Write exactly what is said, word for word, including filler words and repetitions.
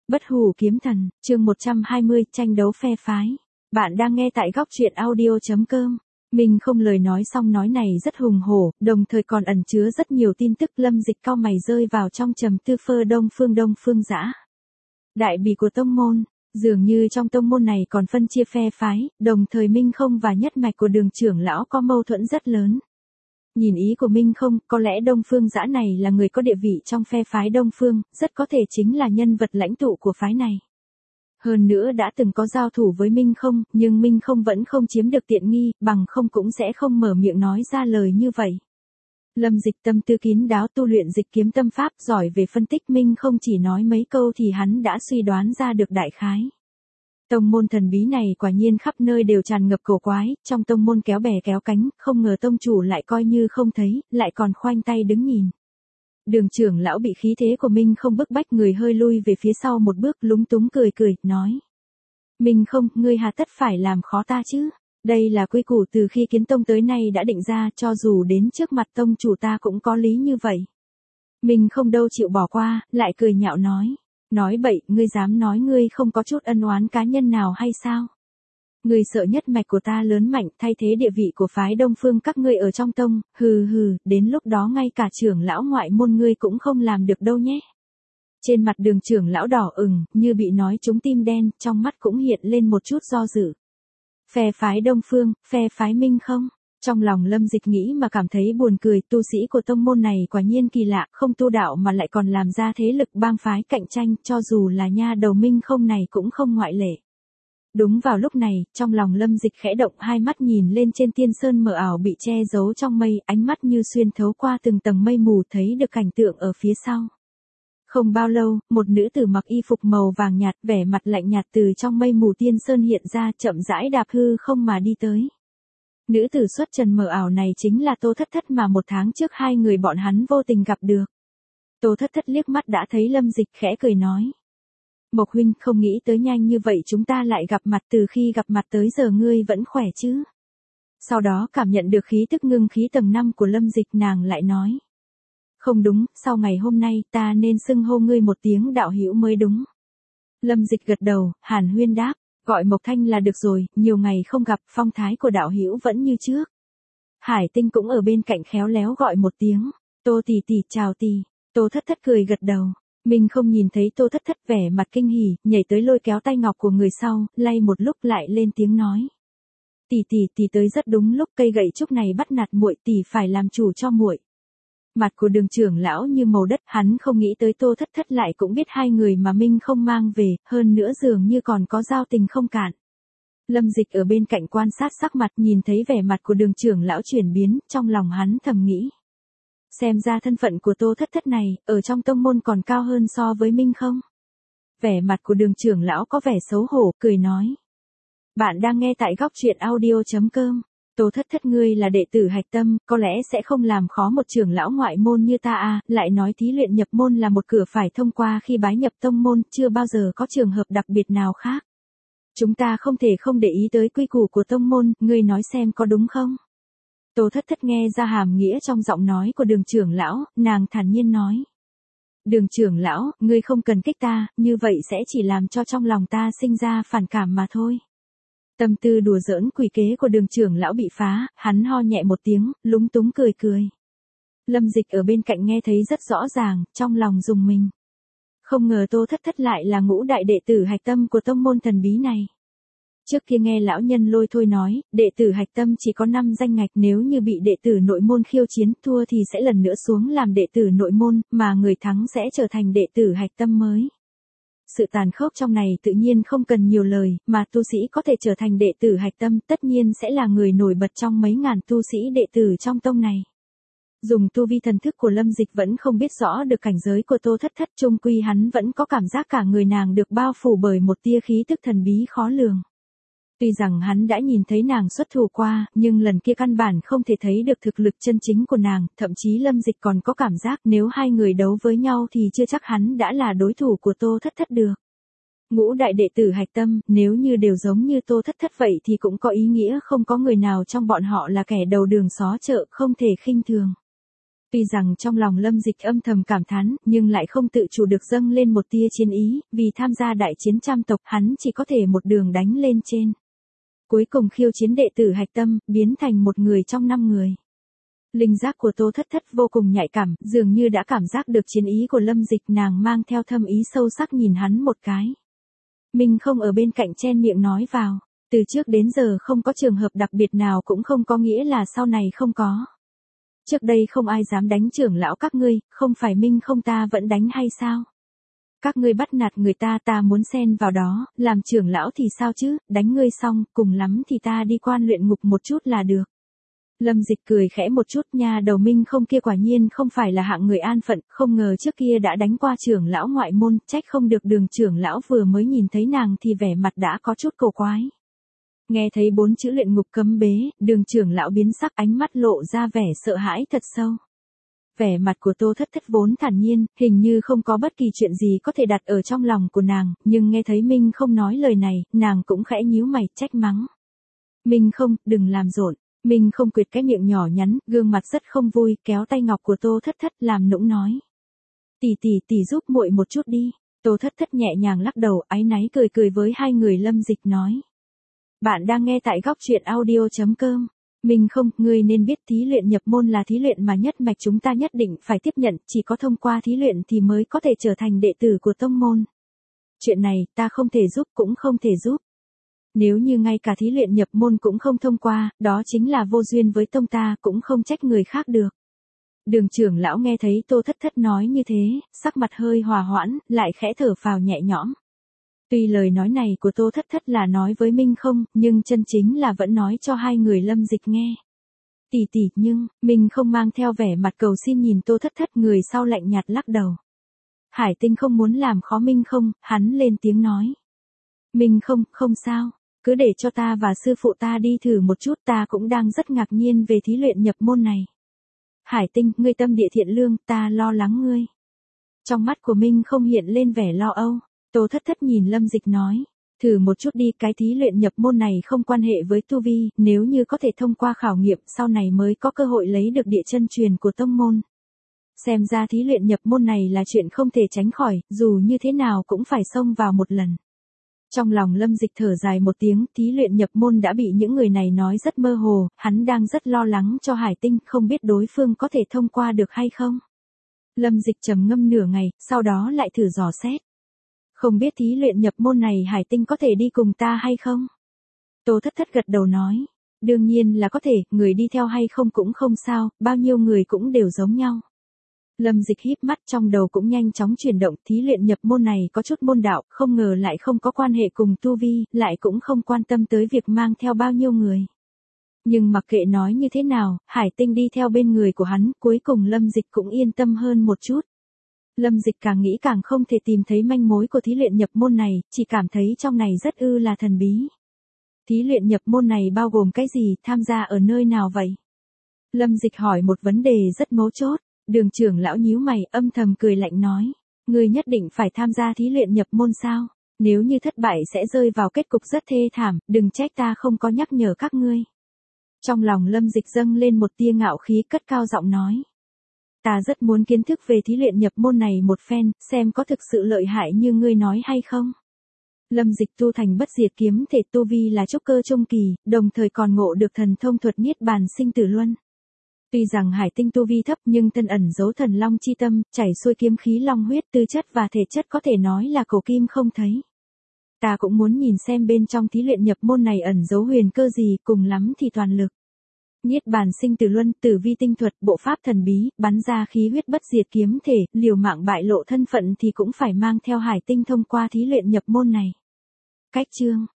Bất hủ kiếm thần, chương một trăm hai mươi, tranh đấu phe phái. Bạn đang nghe tại góc truyện audio.com. Mình không lời nói xong nói này rất hùng hổ, đồng thời còn ẩn chứa rất nhiều tin tức. Lâm Dịch cau mày rơi vào trong trầm tư. Phơ Đông Phương Đông Phương Dã, đại bỉ của tông môn, dường như trong tông môn này còn phân chia phe phái, đồng thời Minh Không và nhất mạch của Đường trưởng lão có mâu thuẫn rất lớn. Nhìn ý của Minh Không, có lẽ Đông Phương Dã này là người có địa vị trong phe phái Đông Phương, rất có thể chính là nhân vật lãnh tụ của phái này. Hơn nữa đã từng có giao thủ với Minh Không, nhưng Minh Không vẫn không chiếm được tiện nghi, bằng không cũng sẽ không mở miệng nói ra lời như vậy. Lâm Dịch tâm tư kín đáo, tu luyện dịch kiếm tâm pháp, giỏi về phân tích. Minh Không chỉ nói mấy câu thì hắn đã suy đoán ra được đại khái. Tông môn thần bí này quả nhiên khắp nơi đều tràn ngập cổ quái, trong tông môn kéo bè kéo cánh, không ngờ tông chủ lại coi như không thấy, lại còn khoanh tay đứng nhìn. Đường trưởng lão bị khí thế của Minh Không bức bách, người hơi lui về phía sau một bước, lúng túng cười cười, nói: Minh Không, ngươi hà tất phải làm khó ta chứ? Đây là quy củ từ khi kiến tông tới nay đã định ra, cho dù đến trước mặt tông chủ ta cũng có lý như vậy. Minh Không đâu chịu bỏ qua, lại cười nhạo nói: Nói bậy, ngươi dám nói ngươi không có chút ân oán cá nhân nào hay sao? Ngươi sợ nhất mạch của ta lớn mạnh, thay thế địa vị của phái Đông Phương các ngươi ở trong tông, hừ hừ, đến lúc đó ngay cả trưởng lão ngoại môn ngươi cũng không làm được đâu nhé. Trên mặt Đường trưởng lão đỏ ửng, như bị nói trúng tim đen, trong mắt cũng hiện lên một chút do dự. Phe phái Đông Phương, phe phái Minh Không. Trong lòng Lâm Dịch nghĩ mà cảm thấy buồn cười, tu sĩ của tông môn này quả nhiên kỳ lạ, không tu đạo mà lại còn làm ra thế lực bang phái cạnh tranh, cho dù là nha đầu Minh Không này cũng không ngoại lệ. Đúng vào lúc này, trong lòng Lâm Dịch khẽ động, hai mắt nhìn lên trên tiên sơn mờ ảo bị che giấu trong mây, ánh mắt như xuyên thấu qua từng tầng mây mù thấy được cảnh tượng ở phía sau. Không bao lâu, một nữ tử mặc y phục màu vàng nhạt, vẻ mặt lạnh nhạt từ trong mây mù tiên sơn hiện ra, chậm rãi đạp hư không mà đi tới. Nữ tử xuất trần mờ ảo này chính là Tô Thất Thất mà một tháng trước hai người bọn hắn vô tình gặp được. Tô Thất Thất liếc mắt đã thấy Lâm Dịch, khẽ cười nói: Mộc huynh, không nghĩ tới nhanh như vậy chúng ta lại gặp mặt, từ khi gặp mặt tới giờ ngươi vẫn khỏe chứ? Sau đó cảm nhận được khí tức ngưng khí tầng năm của Lâm Dịch, nàng lại nói: Không đúng, sau ngày hôm nay ta nên xưng hô ngươi một tiếng đạo hữu mới đúng. Lâm Dịch gật đầu, hàn huyên đáp: Gọi Mộc Thanh là được rồi, nhiều ngày không gặp, phong thái của đạo hữu vẫn như trước. Hải Tinh cũng ở bên cạnh khéo léo gọi một tiếng: Tô tỷ tỷ, chào tỷ. Tô Thất Thất cười gật đầu. Mình không nhìn thấy Tô Thất Thất vẻ mặt kinh hỉ, nhảy tới lôi kéo tay ngọc của người sau, lay một lúc lại lên tiếng nói: Tỷ tỷ, tỷ tới rất đúng lúc, cây gậy trúc này bắt nạt muội, tỷ phải làm chủ cho muội. Mặt của Đường trưởng lão như màu đất, hắn không nghĩ tới Tô Thất Thất lại cũng biết hai người mà Minh Không mang về, hơn nữa dường như còn có giao tình không cạn. Lâm Dịch ở bên cạnh quan sát sắc mặt, nhìn thấy vẻ mặt của Đường trưởng lão chuyển biến, trong lòng hắn thầm nghĩ: Xem ra thân phận của Tô Thất Thất này, ở trong tông môn còn cao hơn so với Minh Không. Vẻ mặt của Đường trưởng lão có vẻ xấu hổ, cười nói: Bạn đang nghe tại góc truyện audio.com. Tô Thất Thất, ngươi là đệ tử hạch tâm, có lẽ sẽ không làm khó một trưởng lão ngoại môn như ta à, lại nói thí luyện nhập môn là một cửa phải thông qua khi bái nhập tông môn, chưa bao giờ có trường hợp đặc biệt nào khác. Chúng ta không thể không để ý tới quy củ của tông môn, ngươi nói xem có đúng không? Tô Thất Thất nghe ra hàm nghĩa trong giọng nói của Đường trưởng lão, nàng thản nhiên nói: Đường trưởng lão, ngươi không cần kích ta, như vậy sẽ chỉ làm cho trong lòng ta sinh ra phản cảm mà thôi. Tâm tư đùa giỡn quỷ kế của Đường trưởng lão bị phá, hắn ho nhẹ một tiếng, lúng túng cười cười. Lâm Dịch ở bên cạnh nghe thấy rất rõ ràng, trong lòng rùng mình. Không ngờ Tô Thất Thất lại là ngũ đại đệ tử hạch tâm của tông môn thần bí này. Trước kia nghe lão nhân Lôi Thôi nói, đệ tử hạch tâm chỉ có năm danh ngạch, nếu như bị đệ tử nội môn khiêu chiến thua thì sẽ lần nữa xuống làm đệ tử nội môn, mà người thắng sẽ trở thành đệ tử hạch tâm mới. Sự tàn khốc trong này tự nhiên không cần nhiều lời, mà tu sĩ có thể trở thành đệ tử hạch tâm tất nhiên sẽ là người nổi bật trong mấy ngàn tu sĩ đệ tử trong tông này. Dùng tu vi thần thức của Lâm Dịch vẫn không biết rõ được cảnh giới của Tô Thất Thất, chung quy hắn vẫn có cảm giác cả người nàng được bao phủ bởi một tia khí tức thần bí khó lường. Tuy rằng hắn đã nhìn thấy nàng xuất thủ qua, nhưng lần kia căn bản không thể thấy được thực lực chân chính của nàng, thậm chí Lâm Dịch còn có cảm giác nếu hai người đấu với nhau thì chưa chắc hắn đã là đối thủ của Tô Thất Thất được. Ngũ đại đệ tử hạch tâm, nếu như đều giống như Tô Thất Thất vậy thì cũng có ý nghĩa không có người nào trong bọn họ là kẻ đầu đường xó chợ, không thể khinh thường. Tuy rằng trong lòng Lâm Dịch âm thầm cảm thán, nhưng lại không tự chủ được dâng lên một tia chiến ý, vì tham gia đại chiến trăm tộc, hắn chỉ có thể một đường đánh lên trên. Cuối cùng khiêu chiến đệ tử hạch tâm, biến thành một người trong năm người. Linh giác của Tô Thất Thất vô cùng nhạy cảm, dường như đã cảm giác được chiến ý của Lâm Dịch, nàng mang theo thâm ý sâu sắc nhìn hắn một cái. Mình không ở bên cạnh chen miệng nói vào, từ trước đến giờ không có trường hợp đặc biệt nào cũng không có nghĩa là sau này không có. Trước đây không ai dám đánh trưởng lão các ngươi, không phải Minh không ta vẫn đánh hay sao? Các ngươi bắt nạt người ta, ta muốn xen vào đó, làm trưởng lão thì sao chứ, đánh ngươi xong, cùng lắm thì ta đi quan luyện ngục một chút là được. Lâm Dịch cười khẽ một chút, nha đầu Minh không kia quả nhiên không phải là hạng người an phận, không ngờ trước kia đã đánh qua trưởng lão ngoại môn, trách không được Đường trưởng lão vừa mới nhìn thấy nàng thì vẻ mặt đã có chút cổ quái. Nghe thấy bốn chữ luyện ngục cấm bế, Đường trưởng lão biến sắc, ánh mắt lộ ra vẻ sợ hãi thật sâu. Vẻ mặt của Tô Thất Thất vốn thản nhiên, hình như không có bất kỳ chuyện gì có thể đặt ở trong lòng của nàng, nhưng nghe thấy Minh không nói lời này, nàng cũng khẽ nhíu mày, trách mắng. Minh không, đừng làm rộn. Minh không quệt cái miệng nhỏ nhắn, gương mặt rất không vui, kéo tay ngọc của Tô Thất Thất làm nũng nói. Tỷ tỷ tỷ giúp muội một chút đi. Tô Thất Thất nhẹ nhàng lắc đầu, áy náy cười cười với hai người Lâm Dịch nói. Bạn đang nghe tại góc truyện audio chấm com. Mình không, ngươi nên biết thí luyện nhập môn là thí luyện mà nhất mạch chúng ta nhất định phải tiếp nhận, chỉ có thông qua thí luyện thì mới có thể trở thành đệ tử của tông môn. Chuyện này, ta không thể giúp cũng không thể giúp. Nếu như ngay cả thí luyện nhập môn cũng không thông qua, đó chính là vô duyên với tông ta, cũng không trách người khác được. Đường trưởng lão nghe thấy Tô Thất Thất nói như thế, sắc mặt hơi hòa hoãn, lại khẽ thở phào nhẹ nhõm. Tuy lời nói này của Tô Thất Thất là nói với Minh không, nhưng chân chính là vẫn nói cho hai người Lâm Dịch nghe. Tỷ tỷ, nhưng, Minh không mang theo vẻ mặt cầu xin nhìn Tô Thất Thất, người sau lạnh nhạt lắc đầu. Hải Tinh không muốn làm khó Minh không, hắn lên tiếng nói. Minh không, không sao, cứ để cho ta và sư phụ ta đi thử một chút, ta cũng đang rất ngạc nhiên về thí luyện nhập môn này. Hải Tinh, ngươi tâm địa thiện lương, ta lo lắng ngươi. Trong mắt của Minh không hiện lên vẻ lo âu. Tô Thất Thất nhìn Lâm Dịch nói, thử một chút đi, cái thí luyện nhập môn này không quan hệ với tu vi, nếu như có thể thông qua khảo nghiệm, sau này mới có cơ hội lấy được địa chân truyền của tông môn. Xem ra thí luyện nhập môn này là chuyện không thể tránh khỏi, dù như thế nào cũng phải xông vào một lần. Trong lòng Lâm Dịch thở dài một tiếng, thí luyện nhập môn đã bị những người này nói rất mơ hồ, hắn đang rất lo lắng cho Hải Tinh, không biết đối phương có thể thông qua được hay không. Lâm Dịch trầm ngâm nửa ngày, sau đó lại thử dò xét. Không biết thí luyện nhập môn này Hải Tinh có thể đi cùng ta hay không? Tô Thất Thất gật đầu nói. Đương nhiên là có thể, người đi theo hay không cũng không sao, bao nhiêu người cũng đều giống nhau. Lâm Dịch híp mắt, trong đầu cũng nhanh chóng chuyển động, thí luyện nhập môn này có chút môn đạo, không ngờ lại không có quan hệ cùng tu vi, lại cũng không quan tâm tới việc mang theo bao nhiêu người. Nhưng mặc kệ nói như thế nào, Hải Tinh đi theo bên người của hắn, cuối cùng Lâm Dịch cũng yên tâm hơn một chút. Lâm Dịch càng nghĩ càng không thể tìm thấy manh mối của thí luyện nhập môn này, chỉ cảm thấy trong này rất ư là thần bí. Thí luyện nhập môn này bao gồm cái gì, tham gia ở nơi nào vậy? Lâm Dịch hỏi một vấn đề rất mấu chốt, Đường trưởng lão nhíu mày, âm thầm cười lạnh nói, ngươi nhất định phải tham gia thí luyện nhập môn sao? Nếu như thất bại sẽ rơi vào kết cục rất thê thảm, đừng trách ta không có nhắc nhở các ngươi. Trong lòng Lâm Dịch dâng lên một tia ngạo khí, cất cao giọng nói. Ta rất muốn kiến thức về thí luyện nhập môn này một phen, xem có thực sự lợi hại như ngươi nói hay không. Lâm Dịch tu thành bất diệt kiếm thể, tu vi là trúc cơ trung kỳ, đồng thời còn ngộ được thần thông thuật niết bàn sinh tử luân. Tuy rằng Hải Tinh tu vi thấp nhưng thân ẩn giấu thần long chi tâm, chảy xuôi kiếm khí long huyết, tư chất và thể chất có thể nói là cổ kim không thấy. Ta cũng muốn nhìn xem bên trong thí luyện nhập môn này ẩn giấu huyền cơ gì, cùng lắm thì toàn lực. Niết bàn sinh tử luân, tử vi tinh thuật, bộ pháp thần bí, bắn ra khí huyết bất diệt kiếm thể, liều mạng bại lộ thân phận thì cũng phải mang theo Hải Tinh thông qua thí luyện nhập môn này. Cách chương